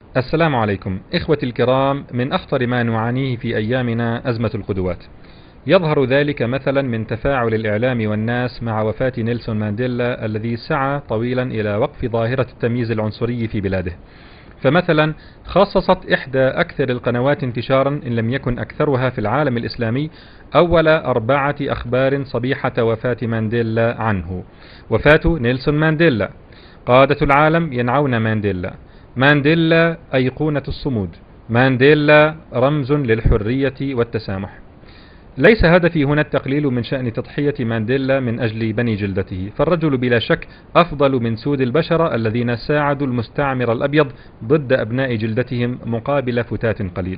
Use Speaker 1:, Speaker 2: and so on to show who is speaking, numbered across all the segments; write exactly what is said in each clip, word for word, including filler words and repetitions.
Speaker 1: السلام عليكم إخوتي الكرام. من أخطر ما نعانيه في أيامنا أزمة القدوات. يظهر ذلك مثلا من تفاعل الإعلام والناس مع وفاة نيلسون مانديلا الذي سعى طويلا إلى وقف ظاهرة التمييز العنصري في بلاده. فمثلا خصصت إحدى أكثر القنوات انتشارا إن لم يكن أكثرها في العالم الإسلامي أول أربعة أخبار صبيحة وفاة مانديلا عنه. وفاة نيلسون مانديلا، قادة العالم ينعون مانديلا، مانديلا أيقونة الصمود، مانديلا رمز للحرية والتسامح. ليس هدفي هنا التقليل من شأن تضحية مانديلا من أجل بني جلدته، فالرجل بلا شك أفضل من سود البشرة الذين ساعدوا المستعمر الأبيض ضد أبناء جلدتهم مقابل فتات قليل.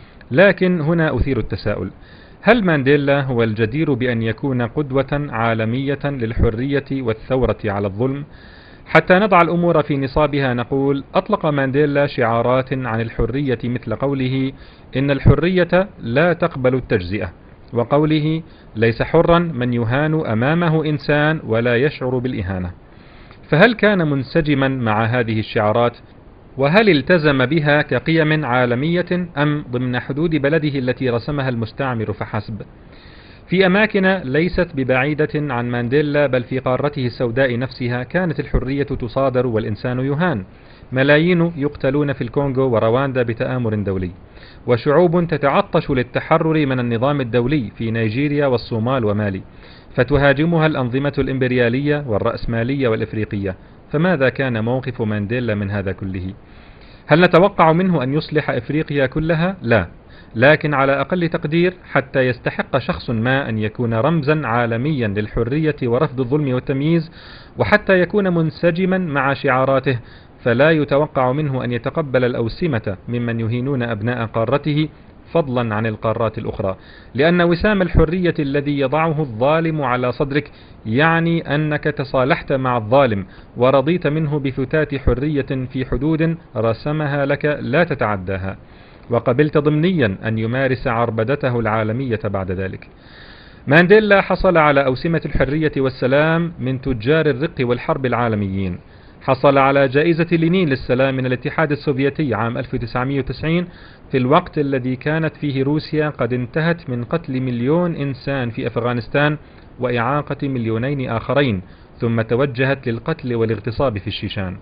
Speaker 1: لكن هنا أثير التساؤل: هل مانديلا هو الجدير بأن يكون قدوة عالمية للحرية والثورة على الظلم؟ حتى نضع الأمور في نصابها نقول: أطلق مانديلا شعارات عن الحرية مثل قوله إن الحرية لا تقبل التجزئة، وقوله ليس حرا من يهان أمامه إنسان ولا يشعر بالإهانة. فهل كان منسجما مع هذه الشعارات؟ وهل التزم بها كقيم عالمية أم ضمن حدود بلده التي رسمها المستعمر فحسب؟ في أماكن ليست ببعيدة عن مانديلا بل في قارته السوداء نفسها كانت الحرية تصادر والإنسان يهان. ملايين يقتلون في الكونغو ورواندا بتآمر دولي، وشعوب تتعطش للتحرر من النظام الدولي في نيجيريا والصومال ومالي، فتهاجمها الأنظمة الإمبريالية والرأسمالية والإفريقية. فماذا كان موقف مانديلا من هذا كله؟ هل نتوقع منه أن يصلح إفريقيا كلها؟ لا، لكن على أقل تقدير حتى يستحق شخص ما أن يكون رمزا عالميا للحرية ورفض الظلم والتمييز، وحتى يكون منسجما مع شعاراته، فلا يتوقع منه أن يتقبل الأوسمة ممن يهينون أبناء قارته فضلا عن القارات الأخرى، لأن وسام الحرية الذي يضعه الظالم على صدرك يعني أنك تصالحت مع الظالم ورضيت منه بفتات حرية في حدود رسمها لك لا تتعداها، وقبلت ضمنيا أن يمارس عربدته العالمية بعد ذلك. مانديلا حصل على أوسمة الحرية والسلام من تجار الرق والحرب العالميين. حصل على جائزة لينين للسلام من الاتحاد السوفيتي عام ألف وتسعمئة وتسعين، في الوقت الذي كانت فيه روسيا قد انتهت من قتل مليون إنسان في أفغانستان وإعاقة مليونين آخرين، ثم توجهت للقتل والاغتصاب في الشيشان.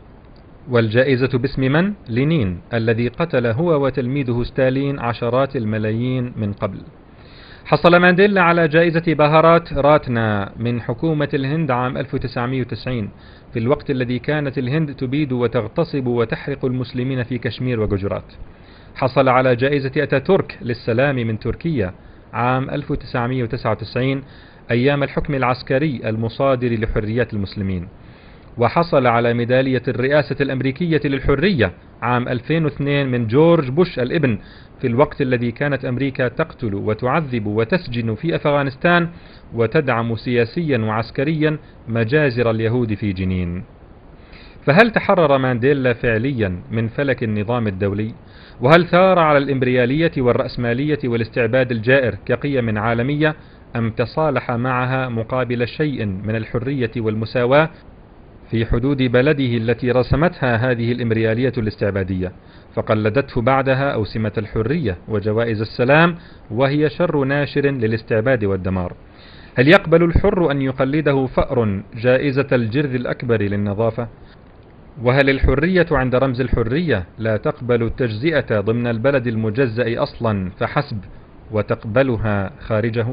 Speaker 1: والجائزة باسم من؟ لينين الذي قتل هو وتلميذه ستالين عشرات الملايين من قبل. حصل مانديلا على جائزة بهارات راتنا من حكومة الهند عام ألف وتسعمئة وتسعين، في الوقت الذي كانت الهند تبيد وتغتصب وتحرق المسلمين في كشمير وججرات. حصل على جائزة أتاتورك للسلام من تركيا عام ألف وتسعمئة وتسعة وتسعين أيام الحكم العسكري المصادر لحريات المسلمين. وحصل على ميدالية الرئاسة الأمريكية للحرية عام ألفين واثنين من جورج بوش الابن، في الوقت الذي كانت أمريكا تقتل وتعذب وتسجن في أفغانستان وتدعم سياسيا وعسكريا مجازر اليهود في جنين. فهل تحرر مانديلا فعليا من فلك النظام الدولي؟ وهل ثار على الإمبريالية والرأسمالية والاستعباد الجائر كقيم عالمية، أم تصالح معها مقابل شيء من الحرية والمساواة في حدود بلده التي رسمتها هذه الإمبريالية الاستعبادية، فقلدته بعدها أوسمة الحرية وجوائز السلام، وهي شر ناشر للاستعباد والدمار؟ هل يقبل الحر أن يقلده فأر جائزة الجرذ الأكبر للنظافة؟ وهل الحرية عند رمز الحرية لا تقبل التجزئة ضمن البلد المجزأ أصلا فحسب، وتقبلها خارجه؟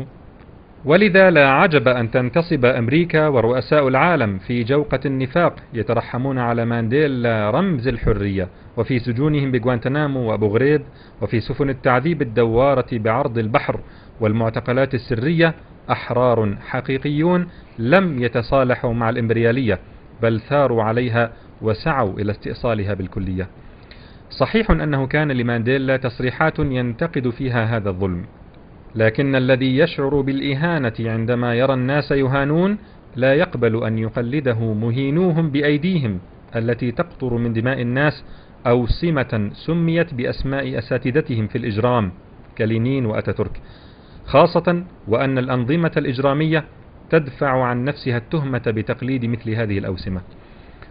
Speaker 1: ولذا لا عجب أن تنتصب أمريكا ورؤساء العالم في جوقة النفاق يترحمون على مانديلا رمز الحرية، وفي سجونهم بغوانتنامو وأبو غريب، وفي سفن التعذيب الدوارة بعرض البحر والمعتقلات السرية أحرار حقيقيون لم يتصالحوا مع الإمبريالية، بل ثاروا عليها وسعوا إلى استئصالها بالكلية. صحيح أنه كان لمانديلا تصريحات ينتقد فيها هذا الظلم، لكن الذي يشعر بالإهانة عندما يرى الناس يهانون لا يقبل أن يقلده مهينوهم بأيديهم التي تقطر من دماء الناس أوسمة سميت بأسماء أساتذتهم في الإجرام كلينين وأتاتورك، خاصة وأن الأنظمة الإجرامية تدفع عن نفسها التهمة بتقليد مثل هذه الأوسمة.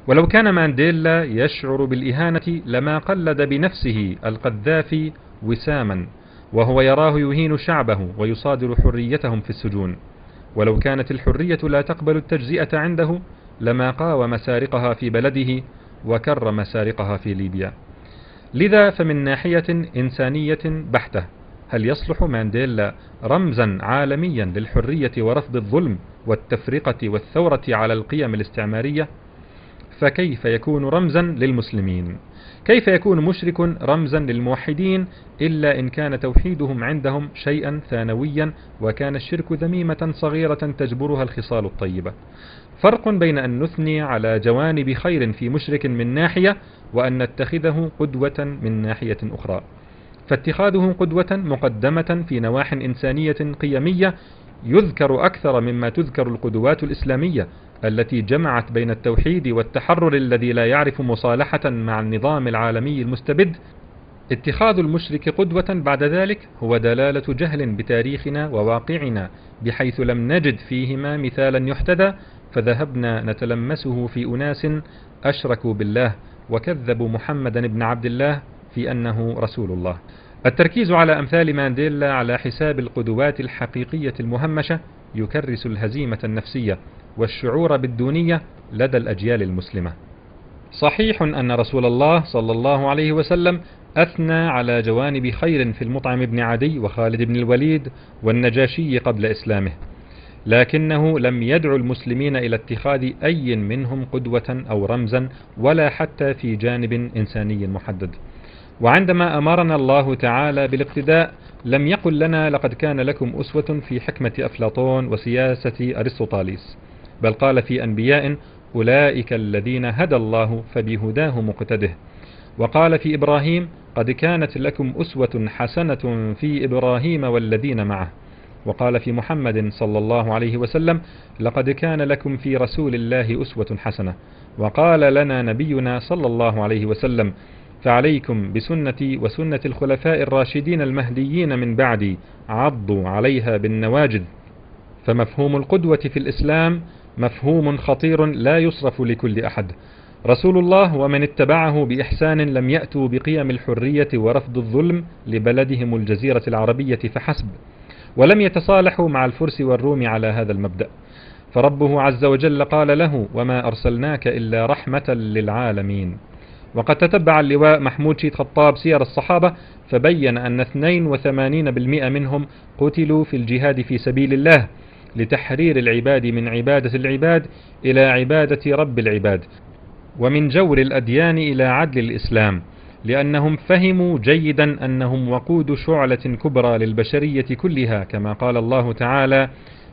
Speaker 1: ولو كان مانديلا يشعر بالإهانة لما قلد بنفسه القذافي وساما وهو يراه يهين شعبه ويصادر حريتهم في السجون. ولو كانت الحرية لا تقبل التجزئة عنده لما قاوم سارقها في بلده وكرم سارقها في ليبيا. لذا فمن ناحية إنسانية بحتة هل يصلح مانديلا رمزا عالميا للحرية ورفض الظلم والتفرقة والثورة على القيم الاستعمارية؟ فكيف يكون رمزا للمسلمين؟ كيف يكون مشرك رمزا للموحدين إلا إن كان توحيدهم عندهم شيئا ثانويا وكان الشرك ذميمة صغيرة تجبرها الخصال الطيبة؟ فرق بين أن نثني على جوانب خير في مشرك من ناحية وأن نتخذه قدوة من ناحية أخرى. فاتخاذه قدوة مقدمة في نواح إنسانية قيمية يذكر أكثر مما تذكر القدوات الإسلامية التي جمعت بين التوحيد والتحرر الذي لا يعرف مصالحة مع النظام العالمي المستبد. اتخاذ المشرك قدوة بعد ذلك هو دلالة جهل بتاريخنا وواقعنا بحيث لم نجد فيهما مثالا يحتذى فذهبنا نتلمسه في أناس أشركوا بالله وكذبوا محمدا بن عبد الله في أنه رسول الله. التركيز على أمثال مانديلا على حساب القدوات الحقيقية المهمشة يكرس الهزيمة النفسية والشعور بالدونية لدى الأجيال المسلمة. صحيح أن رسول الله صلى الله عليه وسلم أثنى على جوانب خير في المطعم بن عدي وخالد بن الوليد والنجاشي قبل إسلامه، لكنه لم يدعو المسلمين إلى اتخاذ أي منهم قدوة أو رمزا ولا حتى في جانب إنساني محدد. وعندما أمرنا الله تعالى بالاقتداء لم يقل لنا لقد كان لكم أسوة في حكمة أفلاطون وسياسة أرسطوطاليس، بل قال في أنبياء أولئك الذين هدى الله فبهداه مقتده. وقال في إبراهيم قد كانت لكم أسوة حسنة في إبراهيم والذين معه. وقال في محمد صلى الله عليه وسلم لقد كان لكم في رسول الله أسوة حسنة. وقال لنا نبينا صلى الله عليه وسلم فعليكم بسنتي وسنة الخلفاء الراشدين المهديين من بعدي عضوا عليها بالنواجذ. فمفهوم القدوة في الإسلام مفهوم خطير لا يصرف لكل أحد. رسول الله ومن اتبعه بإحسان لم يأتوا بقيم الحرية ورفض الظلم لبلدهم الجزيرة العربية فحسب، ولم يتصالحوا مع الفرس والروم على هذا المبدأ، فربه عز وجل قال له وما أرسلناك إلا رحمة للعالمين. وقد تتبع اللواء محمود شيد خطاب سير الصحابة فبين أن اثنين وثمانين بالمئة منهم قتلوا في الجهاد في سبيل الله لتحرير العباد من عبادة العباد إلى عبادة رب العباد، ومن جور الأديان إلى عدل الإسلام، لأنهم فهموا جيدا أنهم وقود شعلة كبرى للبشرية كلها، كما قال الله تعالى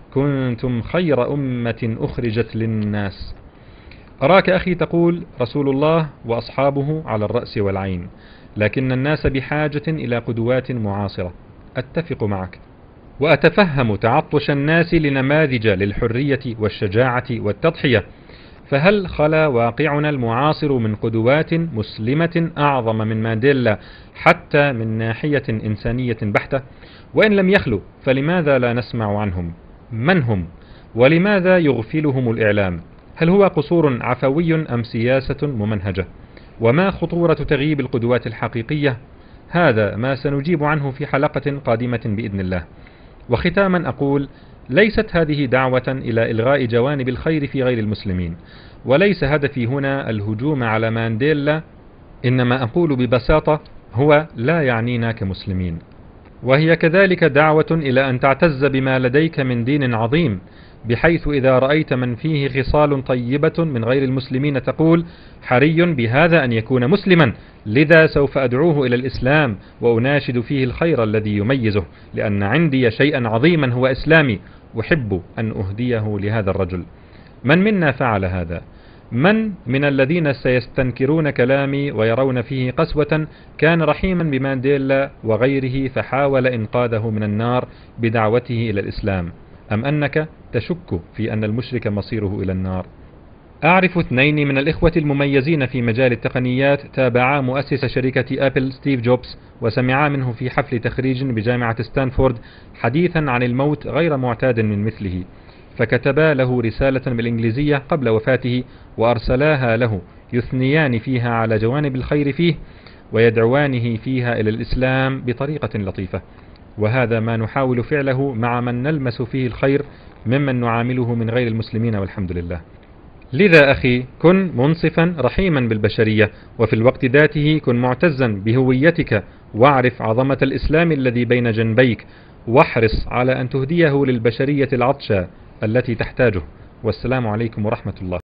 Speaker 1: كنتم خير أمة أخرجت للناس. أراك أخي تقول رسول الله وأصحابه على الرأس والعين، لكن الناس بحاجة إلى قدوات معاصرة. أتفق معك وأتفهم تعطش الناس لنماذج للحرية والشجاعة والتضحية، فهل خلا واقعنا المعاصر من قدوات مسلمة أعظم من مانديلا حتى من ناحية إنسانية بحتة؟ وإن لم يخلو فلماذا لا نسمع عنهم؟ من هم؟ ولماذا يغفلهم الإعلام؟ هل هو قصور عفوي أم سياسة ممنهجة؟ وما خطورة تغييب القدوات الحقيقية؟ هذا ما سنجيب عنه في حلقة قادمة بإذن الله. وختاما أقول ليست هذه دعوة إلى إلغاء جوانب الخير في غير المسلمين، وليس هدفي هنا الهجوم على مانديلا، إنما أقول ببساطة هو لا يعنينا كمسلمين. وهي كذلك دعوة إلى أن تعتز بما لديك من دين عظيم، بحيث إذا رأيت من فيه خصال طيبة من غير المسلمين تقول حري بهذا أن يكون مسلما، لذا سوف أدعوه إلى الإسلام وأناشد فيه الخير الذي يميزه، لأن عندي شيئا عظيما هو إسلامي أحب أن أهديه لهذا الرجل. من منا فعل هذا؟ من من الذين سيستنكرون كلامي ويرون فيه قسوة كان رحيما بمانديلا وغيره فحاول إنقاذه من النار بدعوته إلى الإسلام؟ أم أنك تشك في أن المشرك مصيره إلى النار؟ أعرف اثنين من الإخوة المميزين في مجال التقنيات تابعا مؤسس شركة أبل ستيف جوبز وسمعا منه في حفل تخريج بجامعة ستانفورد حديثا عن الموت غير معتاد من مثله، فكتبا له رسالة بالإنجليزية قبل وفاته وأرسلاها له يثنيان فيها على جوانب الخير فيه ويدعوانه فيها إلى الإسلام بطريقة لطيفة، وهذا ما نحاول فعله مع من نلمس فيه الخير ممن نعامله من غير المسلمين والحمد لله. لذا أخي كن منصفا رحيما بالبشرية، وفي الوقت ذاته كن معتزا بهويتك، واعرف عظمة الإسلام الذي بين جنبيك، واحرص على أن تهديه للبشرية العطشة التي تحتاجه. والسلام عليكم ورحمة الله.